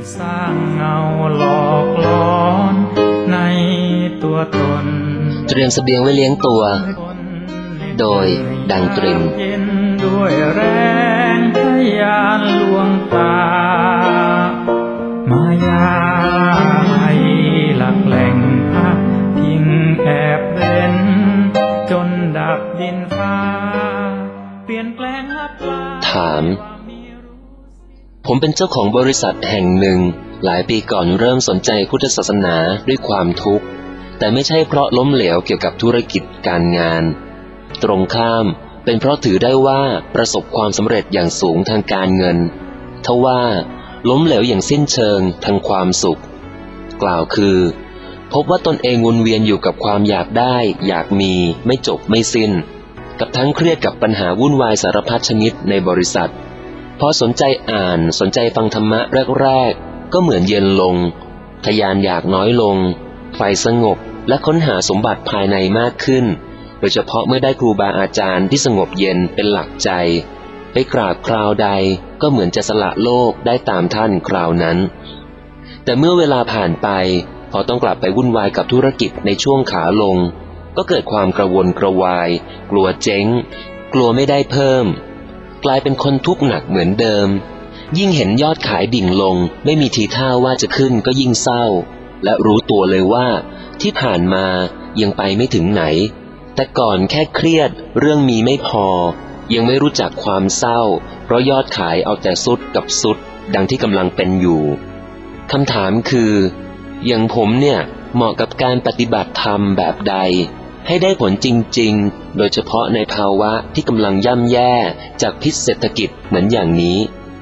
สร้างเงาหลอกหลอนในตัวตนเตรียมเสบียงไว้เลี้ยงตัวโดยดังตริมด้วยแรงทะยานลวงตามายาไม่หลักแหล่งพักพิงแอบเร้นจนดับดินฟ้าเปลี่ยนแปลงลับลาถามผมเป็นเจ้าของบริษัทแห่งหนึ่งหลายปีก่อนเริ่มสนใจพุทธศาสนาด้วยความทุกข์แต่ไม่ใช่เพราะล้มเหลวเกี่ยวกับธุรกิจการงานตรงข้ามเป็นเพราะถือได้ว่าประสบความสำเร็จอย่างสูงทางการเงินทว่าล้มเหลวอย่างสิ้นเชิงทางความสุขกล่าวคือพบว่าตนเองวนเวียนอยู่กับความอยากได้อยากมีไม่จบไม่สิ้นกับทั้งเครียดกับปัญหาวุ่นวายสารพัดชนิดในบริษัทพอสนใจอ่านสนใจฟังธรรมะแรกๆก็เหมือนเย็นลงทะยานอยากน้อยลงไฟสงบและค้นหาสมบัติภายในมากขึ้นโดยเฉพาะเมื่อได้ครูบาอาจารย์ที่สงบเย็นเป็นหลักใจไปกราบคราวใดก็เหมือนจะสละโลกได้ตามท่านคราวนั้นแต่เมื่อเวลาผ่านไปพอต้องกลับไปวุ่นวายกับธุรกิจในช่วงขาลงก็เกิดความกระวนกระวายกลัวเจ๊งกลัวไม่ได้เพิ่มกลายเป็นคนทุกข์หนักเหมือนเดิมยิ่งเห็นยอดขายดิ่งลงไม่มีทีท่าว่าจะขึ้นก็ยิ่งเศร้าและรู้ตัวเลยว่าที่ผ่านมายังไปไม่ถึงไหนแต่ก่อนแค่เครียดเรื่องมีไม่พอยังไม่รู้จักความเศร้าเพราะยอดขายเอาแต่สุดกับสุดดังที่กำลังเป็นอยู่คำถามคืออย่างผมเนี่ยเหมาะกับการปฏิบัติธรรมแบบใดให้ได้ผลจริงๆโดยเฉพาะในภาวะที่กำลังย่ำแย่จากพิษเศรษฐกิจเหมือนอย่างนี้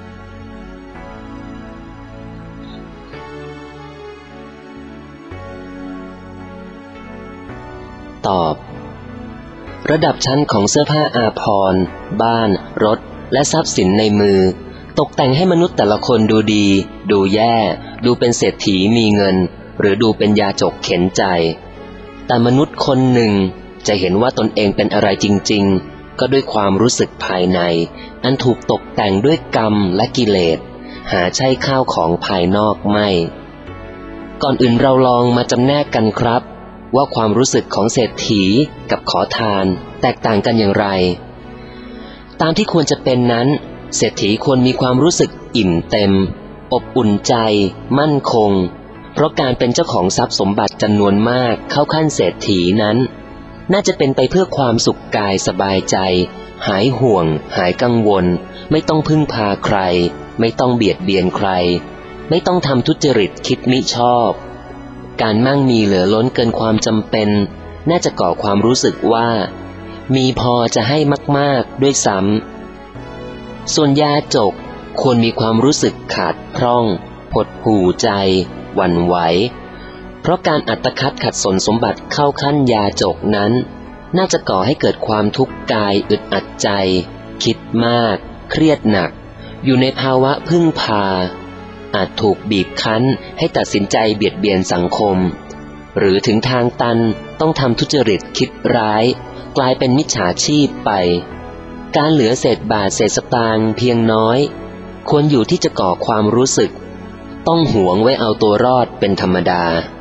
ตอบระดับชั้นของเสื้อผ้าอาภรณ์บ้านรถและทรัพย์สินในมือตกแต่งให้มนุษย์แต่ละคนดูดีดูแย่ดูเป็นเศรษฐีมีเงินหรือดูเป็นยาจกเข็นใจแต่มนุษย์คนหนึ่งจะเห็นว่าตนเองเป็นอะไรจริงๆก็ด้วยความรู้สึกภายในอันถูกตกแต่งด้วยกรรมและกิเลสหาใช่ข้าวของภายนอกไม่ก่อนอื่นเราลองมาจำแนกกันครับว่าความรู้สึกของเศรษฐีกับขอทานแตกต่างกันอย่างไรตามที่ควรจะเป็นนั้นเศรษฐีควรมีความรู้สึกอิ่มเต็มอบอุ่นใจมั่นคงเพราะการเป็นเจ้าของทรัพย์สมบัติจำนวนมากเข้าขั้นเศรษฐีนั้นน่าจะเป็นไปเพื่อความสุขกายสบายใจหายห่วงหายกังวลไม่ต้องพึ่งพาใครไม่ต้องเบียดเบียนใครไม่ต้องทำทุจริตคิดมิชอบการมั่งมีเหลือล้นเกินความจำเป็นน่าจะก่อความรู้สึกว่ามีพอจะให้มากๆด้วยซ้ำส่วนยาจกควรมีความรู้สึกขาดพร่องหดหู่ใจหวั่นไหวเพราะการอัตคัดขัดสนสมบัติเข้าขั้นยาจกนั้นน่าจะก่อให้เกิดความทุกข์กายอึดอัดใจคิดมากเครียดหนักอยู่ในภาวะพึ่งพาอาจถูกบีบคั้นให้ตัดสินใจเบียดเบียนสังคมหรือถึงทางตันต้องทำทุจริตคิดร้ายกลายเป็นมิจฉาชีพไปการเหลือเศษบาทเศษสตางค์เพียงน้อยควรอยู่ที่จะก่อความรู้สึกต้องหวงไว้เอาตัวรอดเป็นธรรมดา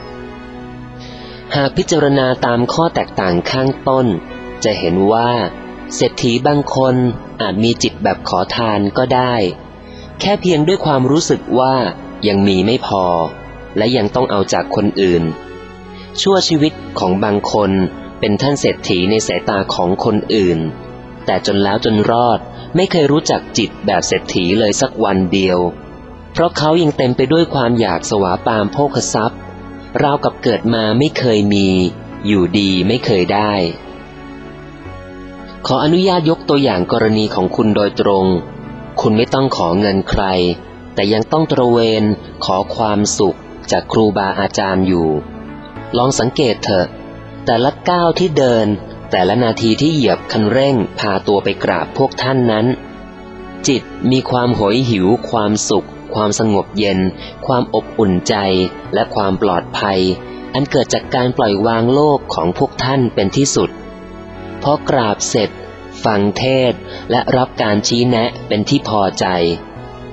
หากพิจารณาตามข้อแตกต่างข้างต้นจะเห็นว่าเศรษฐีบางคนอาจมีจิตแบบขอทานก็ได้แค่เพียงด้วยความรู้สึกว่ายังมีไม่พอและยังต้องเอาจากคนอื่นชั่วชีวิตของบางคนเป็นท่านเศรษฐีในสายตาของคนอื่นแต่จนแล้วจนรอดไม่เคยรู้จักจิตแบบเศรษฐีเลยสักวันเดียวเพราะเขายังเต็มไปด้วยความอยากสวาปามโภคทรัพย์ราวกับเกิดมาไม่เคยมีอยู่ดีไม่เคยได้ขออนุญาตยกตัวอย่างกรณีของคุณโดยตรงคุณไม่ต้องขอเงินใครแต่ยังต้องตระเวนขอความสุขจากครูบาอาจารย์อยู่ลองสังเกตเถอะแต่ละก้าวที่เดินแต่ละนาทีที่เหยียบคันเร่งพาตัวไปกราบพวกท่านนั้นจิตมีความโหยหิวความสุขความสงบเย็นความอบอุ่นใจและความปลอดภัยอันเกิดจากการปล่อยวางโลกของพวกท่านเป็นที่สุดพอกราบเสร็จฟังเทศน์และรับการชี้แนะเป็นที่พอใจ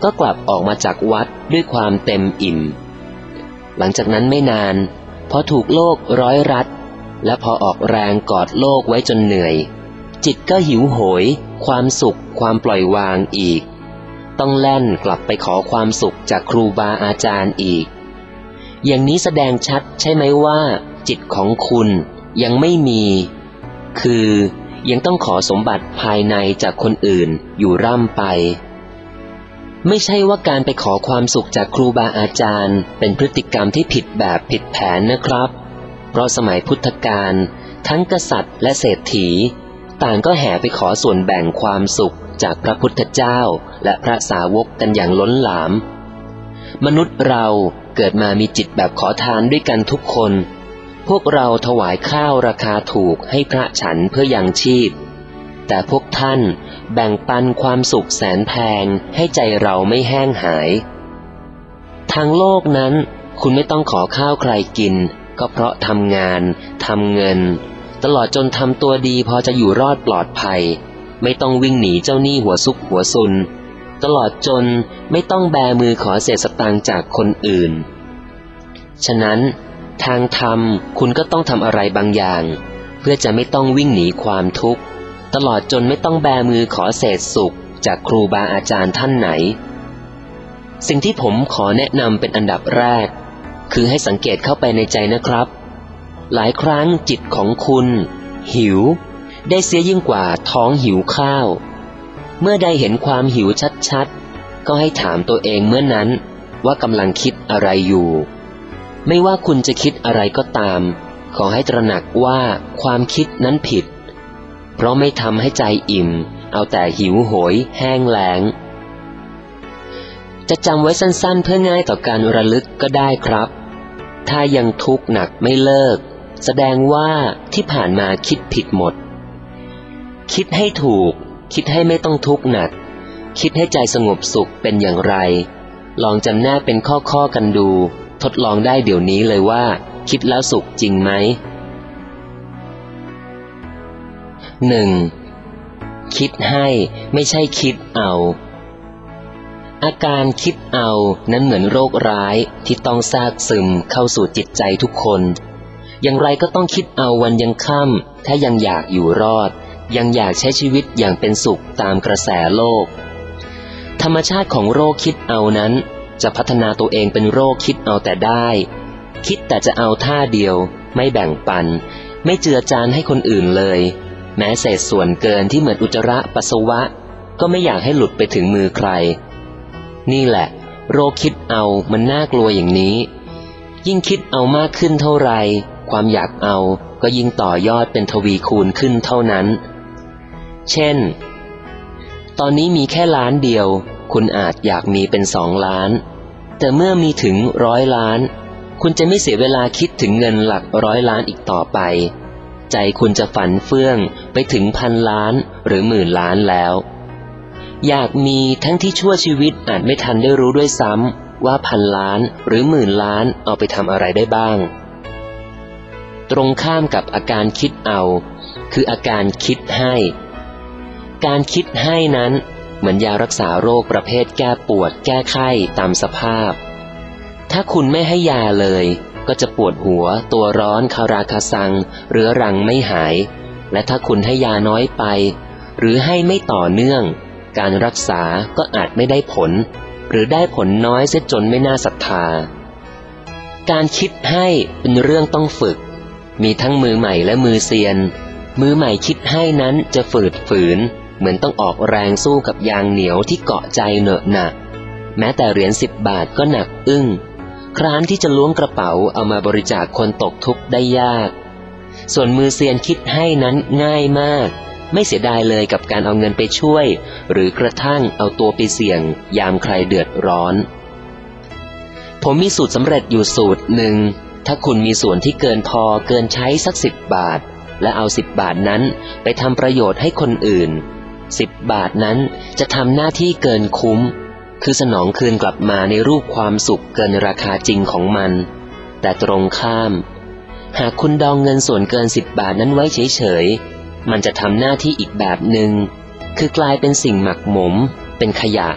ก็กลับออกมาจากวัดด้วยความเต็มอิ่มหลังจากนั้นไม่นานพอถูกโลกร้อยรัดและพอออกแรงกอดโลกไว้จนเหนื่อยจิตก็หิวโหยความสุขความปล่อยวางอีกต้องแล่นกลับไปขอความสุขจากครูบาอาจารย์อีกอย่างนี้แสดงชัดใช่ไหมว่าจิตของคุณยังไม่มีคือยังต้องขอสมบัติภายในจากคนอื่นอยู่ร่ำไปไม่ใช่ว่าการไปขอความสุขจากครูบาอาจารย์เป็นพฤติกรรมที่ผิดแบบผิดแผนนะครับเพราะสมัยพุทธกาลทั้งกษัตริย์และเศรษฐีต่างก็แห่ไปขอส่วนแบ่งความสุขจากพระพุทธเจ้าและพระสาวกกันอย่างล้นหลามมนุษย์เราเกิดมามีจิตแบบขอทานด้วยกันทุกคนพวกเราถวายข้าวราคาถูกให้พระฉันเพื่อยังชีพแต่พวกท่านแบ่งปันความสุขแสนแพงให้ใจเราไม่แห้งหายทางโลกนั้นคุณไม่ต้องขอข้าวใครกินก็เพราะทำงานทำเงินตลอดจนทำตัวดีพอจะอยู่รอดปลอดภัยไม่ต้องวิ่งหนีเจ้าหนี้หัวซุกหัวซุนตลอดจนไม่ต้องแบมือขอเศษสตางค์จากคนอื่นฉะนั้นทางธรรมคุณก็ต้องทำอะไรบางอย่างเพื่อจะไม่ต้องวิ่งหนีความทุกข์ตลอดจนไม่ต้องแบมือขอเศษสุขจากครูบาอาจารย์ท่านไหนสิ่งที่ผมขอแนะนำเป็นอันดับแรกคือให้สังเกตเข้าไปในใจนะครับหลายครั้งจิตของคุณหิวได้เสียยิ่งกว่าท้องหิวข้าวเมื่อได้เห็นความหิวชัดๆก็ให้ถามตัวเองเมื่อนั้นว่ากำลังคิดอะไรอยู่ไม่ว่าคุณจะคิดอะไรก็ตามขอให้ตระหนักว่าความคิดนั้นผิดเพราะไม่ทำให้ใจอิ่มเอาแต่หิวโหยแห้งแล้งจะจำไว้สั้นๆเพื่อง่ายต่อการระลึกก็ได้ครับถ้ายังทุกข์หนักไม่เลิกแสดงว่าที่ผ่านมาคิดผิดหมดคิดให้ถูกคิดให้ไม่ต้องทุกข์หนักคิดให้ใจสงบสุขเป็นอย่างไรลองจำแนกเป็นข้อๆกันดูทดลองได้เดี๋ยวนี้เลยว่าคิดแล้วสุขจริงไหม 1. คิดให้ไม่ใช่คิดเอาอาการคิดเอานั้นเหมือนโรคร้ายที่ต้องซากซึมเข้าสู่จิตใจทุกคนอย่างไรก็ต้องคิดเอาวันยังค่ำถ้ายังอยากอยู่รอดยังอยากใช้ชีวิตอย่างเป็นสุขตามกระแสโลกธรรมชาติของโรคคิดเอานั้นจะพัฒนาตัวเองเป็นโรคคิดเอาแต่ได้คิดแต่จะเอาท่าเดียวไม่แบ่งปันไม่เจือจานให้คนอื่นเลยแม้เศษส่วนเกินที่เหมือนอุจจาระปัสสาวะก็ไม่อยากให้หลุดไปถึงมือใครนี่แหละโรคคิดเอามันน่ากลัวอย่างนี้ยิ่งคิดเอามากขึ้นเท่าไรความอยากเอาก็ยิ่งต่อยอดเป็นทวีคูณขึ้นเท่านั้นเช่นตอนนี้มีแค่ล้านเดียวคุณอาจอยากมีเป็น2 ล้านแต่เมื่อมีถึง100 ล้านคุณจะไม่เสียเวลาคิดถึงเงินหลัก100 ล้านอีกต่อไปใจคุณจะฝันเฟื่องไปถึง1,000 ล้านหรือ10,000 ล้านแล้วอยากมีทั้งที่ชั่วชีวิตอาจไม่ทันได้รู้ด้วยซ้ำว่า1,000 ล้านหรือ10,000 ล้านเอาไปทำอะไรได้บ้างตรงข้ามกับอาการคิดเอาคืออาการคิดให้การคิดให้นั้นเหมือนยารักษาโรคประเภทแก้ปวดแก้ไข้ตามสภาพถ้าคุณไม่ให้ยาเลยก็จะปวดหัวตัวร้อนคาราคาซังเรื้อรังไม่หายและถ้าคุณให้ยาน้อยไปหรือให้ไม่ต่อเนื่องการรักษาก็อาจไม่ได้ผลหรือได้ผลน้อยเสียจนไม่น่าศรัทธาการคิดให้เป็นเรื่องต้องฝึกมีทั้งมือใหม่และมือเซียนมือใหม่คิดให้นั้นจะฝืดฝืนเหมือนต้องออกแรงสู้กับยางเหนียวที่เกาะใจเหนอะหนักแม้แต่เหรียญ10 บาทก็หนักอึ้งคร้านที่จะล้วงกระเป๋าเอามาบริจาคคนตกทุกข์ได้ยากส่วนมือเซียนคิดให้นั้นง่ายมากไม่เสียดายเลยกับการเอาเงินไปช่วยหรือกระทั่งเอาตัวไปเสี่ยงยามใครเดือดร้อนผมมีสูตรสำเร็จอยู่สูตรหนึ่งถ้าคุณมีส่วนที่เกินพอเกินใช้สัก10 บาทและเอา10 บาทนั้นไปทำประโยชน์ให้คนอื่น10 บาทนั้นจะทำหน้าที่เกินคุ้มคือสนองคืนกลับมาในรูปความสุขเกินราคาจริงของมันแต่ตรงข้ามหากคุณดองเงินส่วนเกิน10 บาทนั้นไว้เฉยๆมันจะทำหน้าที่อีกแบบหนึ่งคือกลายเป็นสิ่งหมักหมมเป็นขยะ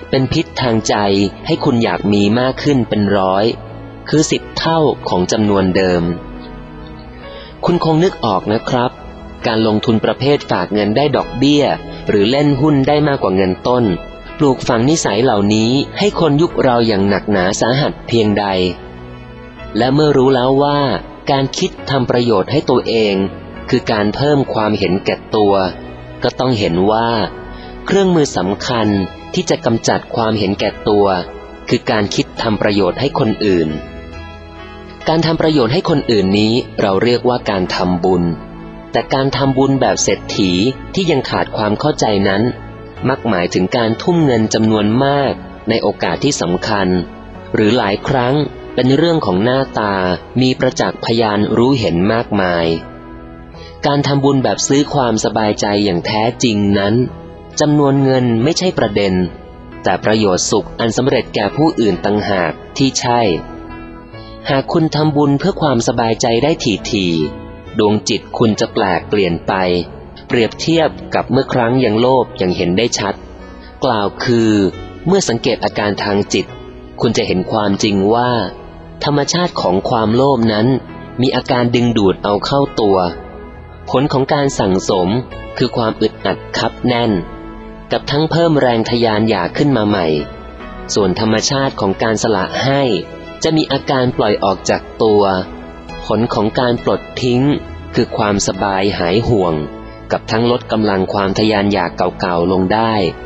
เป็นพิษทางใจให้คุณอยากมีมากขึ้นเป็นร้อยคือ10 เท่าของจำนวนเดิมคุณคงนึกออกนะครับการลงทุนประเภทฝากเงินได้ดอกเบี้ยหรือเล่นหุ้นได้มากกว่าเงินต้นปลูกฝังนิสัยเหล่านี้ให้คนยุคเราอย่างหนักหนาสาหัสเพียงใดและเมื่อรู้แล้วว่าการคิดทำประโยชน์ให้ตัวเองคือการเพิ่มความเห็นแก่ตัวก็ต้องเห็นว่าเครื่องมือสำคัญที่จะกำจัดความเห็นแก่ตัวคือการคิดทำประโยชน์ให้คนอื่นการทำประโยชน์ให้คนอื่นนี้เราเรียกว่าการทำบุญแต่การทำบุญแบบเศรษฐีที่ยังขาดความเข้าใจนั้นมักหมายถึงการทุ่มเงินจำนวนมากในโอกาสที่สำคัญหรือหลายครั้งเป็นเรื่องของหน้าตามีประจักษ์พยานรู้เห็นมากมายการทำบุญแบบซื้อความสบายใจอย่างแท้จริงนั้นจำนวนเงินไม่ใช่ประเด็นแต่ประโยชน์สุขอันสำเร็จแก่ผู้อื่นต่างหากที่ใช่หากคุณทำบุญเพื่อความสบายใจได้ถี่ๆดวงจิตคุณจะแปลกเปลี่ยนไปเปรียบเทียบกับเมื่อครั้งยังโลภอย่างเห็นได้ชัดกล่าวคือเมื่อสังเกตอาการทางจิตคุณจะเห็นความจริงว่าธรรมชาติของความโลภนั้นมีอาการดึงดูดเอาเข้าตัวผลของการสั่งสมคือความอึดอัดคับแน่นกับทั้งเพิ่มแรงทะยานอยากขึ้นมาใหม่ส่วนธรรมชาติของการสละให้จะมีอาการปล่อยออกจากตัวผลของการปลดทิ้งคือความสบายหายห่วงกับทั้งลดกำลังความทะยานอยากเก่าๆลงได้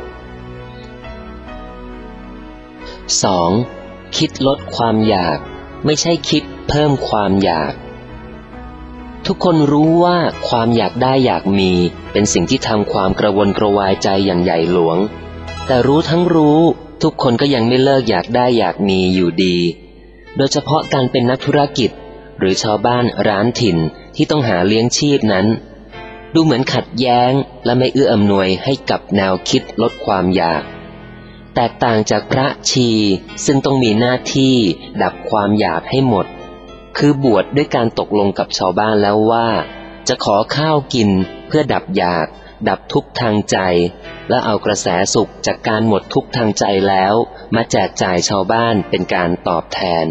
2. คิดลดความอยากไม่ใช่คิดเพิ่มความอยากทุกคนรู้ว่าความอยากได้อยากมีเป็นสิ่งที่ทำความกระวนกระวายใจอย่างใหญ่หลวงแต่รู้ทั้งรู้ทุกคนก็ยังไม่เลิกอยากได้อยากมีอยู่ดีโดยเฉพาะการเป็นนักธุรกิจหรือชาวบ้านร้านถิ่นที่ต้องหาเลี้ยงชีพนั้นดูเหมือนขัดแย้งและไม่เอื้ออำนวยให้กับแนวคิดลดความอยากแตกต่างจากพระชีซึ่งต้องมีหน้าที่ดับความอยากให้หมดคือบวชด้วยการตกลงกับชาวบ้านแล้วว่าจะขอข้าวกินเพื่อดับอยากดับทุกข์ทางใจและเอากระแสสุขจากการหมดทุกข์ทางใจแล้วมาแจกจ่ายชาวบ้านเป็นการตอบแทน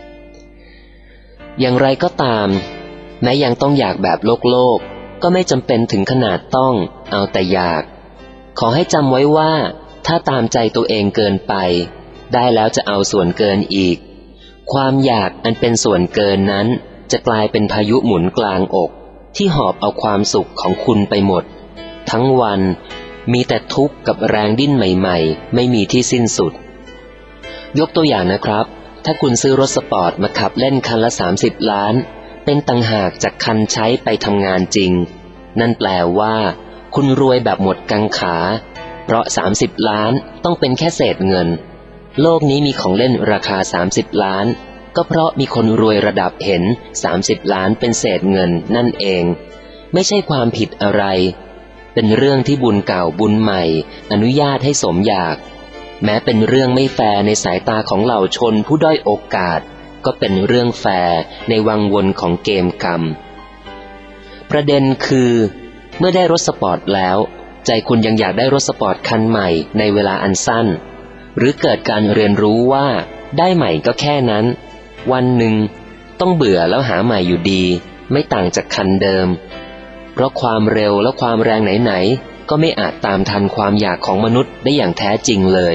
อย่างไรก็ตามแม้ยังต้องอยากแบบโลกก็ไม่จำเป็นถึงขนาดต้องเอาแต่อยากขอให้จำไว้ว่าถ้าตามใจตัวเองเกินไปได้แล้วจะเอาส่วนเกินอีกความอยากอันเป็นส่วนเกินนั้นจะกลายเป็นพายุหมุนกลางอกที่หอบเอาความสุขของคุณไปหมดทั้งวันมีแต่ทุกข์กับแรงดิ้นใหม่ๆไม่มีที่สิ้นสุดยกตัวอย่างนะครับถ้าคุณซื้อรถสปอร์ตมาขับเล่นคันละ30 ล้านเป็นต่างหากจากคันใช้ไปทำงานจริงนั่นแปลว่าคุณรวยแบบหมดกังขาเพราะ30 ล้านต้องเป็นแค่เศษเงินโลกนี้มีของเล่นราคา30 ล้านก็เพราะมีคนรวยระดับเห็น30 ล้านเป็นเศษเงินนั่นเองไม่ใช่ความผิดอะไรเป็นเรื่องที่บุญเก่าบุญใหม่อนุญาตให้สมอยากแม้เป็นเรื่องไม่แฟร์ในสายตาของเหล่าชนผู้ด้อยโอกาสก็เป็นเรื่องแฟร์ในวังวนของเกมกรรมประเด็นคือเมื่อได้รถสปอร์ตแล้วใจคุณยังอยากได้รถสปอร์ตคันใหม่ในเวลาอันสั้นหรือเกิดการเรียนรู้ว่าได้ใหม่ก็แค่นั้นวันหนึ่งต้องเบื่อแล้วหาใหม่อยู่ดีไม่ต่างจากคันเดิมเพราะความเร็วและความแรงไหนๆก็ไม่อาจตามทันความอยากของมนุษย์ได้อย่างแท้จริงเลย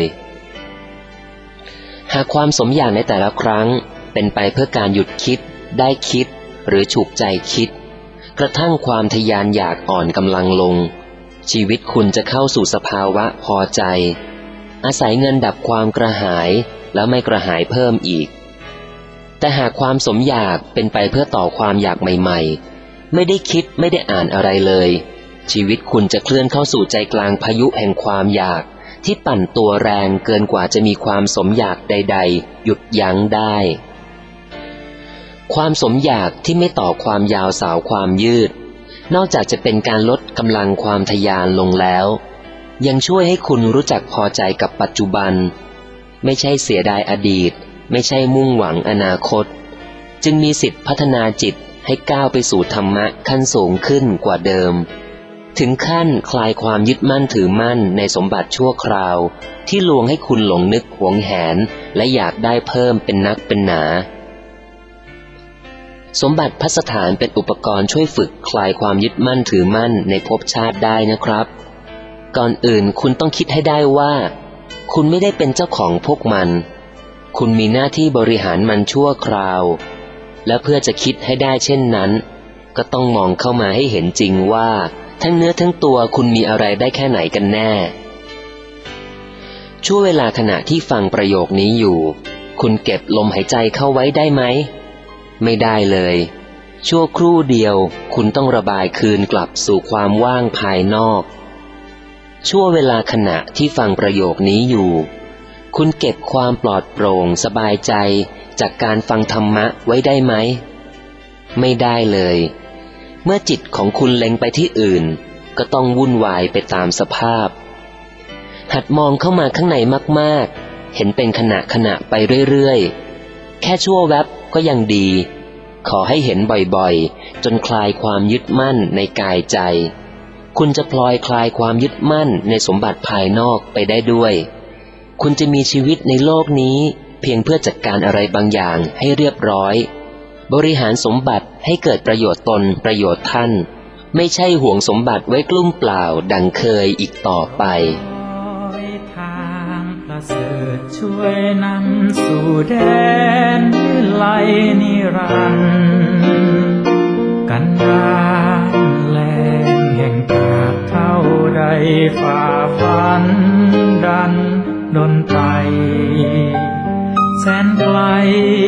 หากความสมอยากในแต่ละครั้งเป็นไปเพื่อการหยุดคิดได้คิดหรือฉุกใจคิดกระทั่งความทะยานอยากอ่อนกำลังลงชีวิตคุณจะเข้าสู่สภาวะพอใจอาศัยเงินดับความกระหายแล้วไม่กระหายเพิ่มอีกแต่หากความสมอยากเป็นไปเพื่อต่อความอยากใหม่ๆไม่ได้คิดไม่ได้อ่านอะไรเลยชีวิตคุณจะเคลื่อนเข้าสู่ใจกลางพายุแห่งความอยากที่ปั่นตัวแรงเกินกว่าจะมีความสมอยากใดๆหยุดยั้งได้ความสมอยากที่ไม่ต่อความยาวสาวความยืดนอกจากจะเป็นการลดกำลังความทะยานลงแล้วยังช่วยให้คุณรู้จักพอใจกับปัจจุบันไม่ใช่เสียดายอดีตไม่ใช่มุ่งหวังอนาคตจึงมีสิทธิพัฒนาจิตให้ก้าวไปสู่ธรรมะขั้นสูงขึ้นกว่าเดิมถึงขั้นคลายความยึดมั่นถือมั่นในสมบัติชั่วคราวที่ลวงให้คุณหลงนึกหวงแหนและอยากได้เพิ่มเป็นนักเป็นหนาสมบัติภัสถานเป็นอุปกรณ์ช่วยฝึกคลายความยึดมั่นถือมั่นในภพชาติได้นะครับก่อนอื่นคุณต้องคิดให้ได้ว่าคุณไม่ได้เป็นเจ้าของพวกมันคุณมีหน้าที่บริหารมันชั่วคราวและเพื่อจะคิดให้ได้เช่นนั้นก็ต้องมองเข้ามาให้เห็นจริงว่าทั้งเนื้อทั้งตัวคุณมีอะไรได้แค่ไหนกันแน่ช่วงเวลาขณะที่ฟังประโยคนี้อยู่คุณเก็บลมหายใจเข้าไว้ได้ไหมไม่ได้เลยชั่วครู่เดียวคุณต้องระบายคืนกลับสู่ความว่างภายนอกช่วงเวลาขณะที่ฟังประโยคนี้อยู่คุณเก็บความปลอดโปร่งสบายใจจากการฟังธรรมะไว้ได้ไหมไม่ได้เลยเมื่อจิตของคุณเล็งไปที่อื่นก็ต้องวุ่นวายไปตามสภาพหัดมองเข้ามาข้างในมากๆเห็นเป็นขณะไปเรื่อยๆแค่ชั่วแวบก็ยังดีขอให้เห็นบ่อยๆจนคลายความยึดมั่นในกายใจคุณจะพลอยคลายความยึดมั่นในสมบัติภายนอกไปได้ด้วยคุณจะมีชีวิตในโลกนี้เพียงเพื่อจัดการอะไรบางอย่างให้เรียบร้อยบริหารสมบัติให้เกิดประโยชน์ตนประโยชน์ท่านไม่ใช่ห่วงสมบัติไว้กลุ้มเปล่าดังเคยอีกต่อไปทางประเสริฐช่วยนำสู่แดนวิไลนิรันดร์กันดารแลงแห่งตากเท่าใดฝ่าฟันดันดนไปแสนไกล